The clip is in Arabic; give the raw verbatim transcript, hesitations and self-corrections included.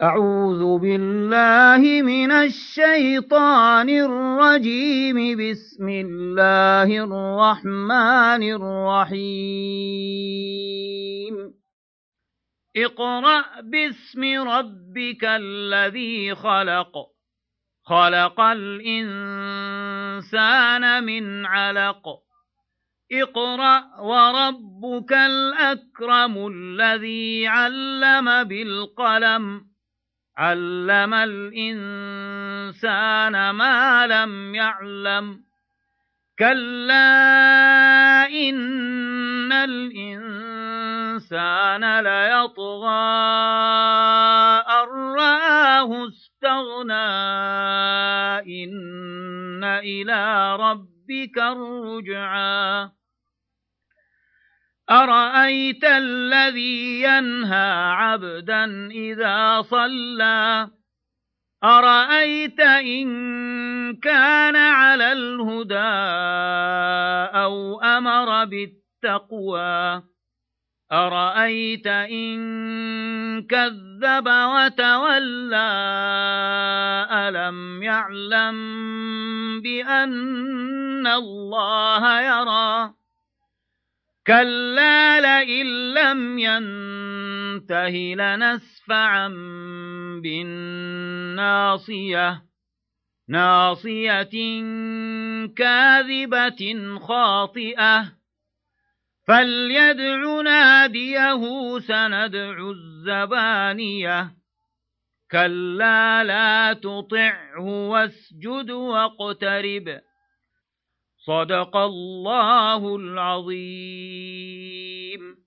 أعوذ بالله من الشيطان الرجيم. بسم الله الرحمن الرحيم. اقرأ باسم ربك الذي خلق خلق الإنسان من علق اقرأ وربك الأكرم الذي علم بالقلم علم الإنسان ما لم يعلم كلا إن الإنسان ليطغى أن رآه استغنى إن إلى ربك الرجعى أرأيت الذي ينهى عبدا إذا صلى أرأيت إن كان على الهدى أو أمر بالتقوى أرأيت إن كذب وتولى ألم يعلم بأن الله يرى كلا لئن لم ينته لنسفعا بالناصية ناصية كاذبة خاطئة فليدع ناديه سندع الزبانية كلا لا تطعه واسجد واقترب صدق الله العظيم.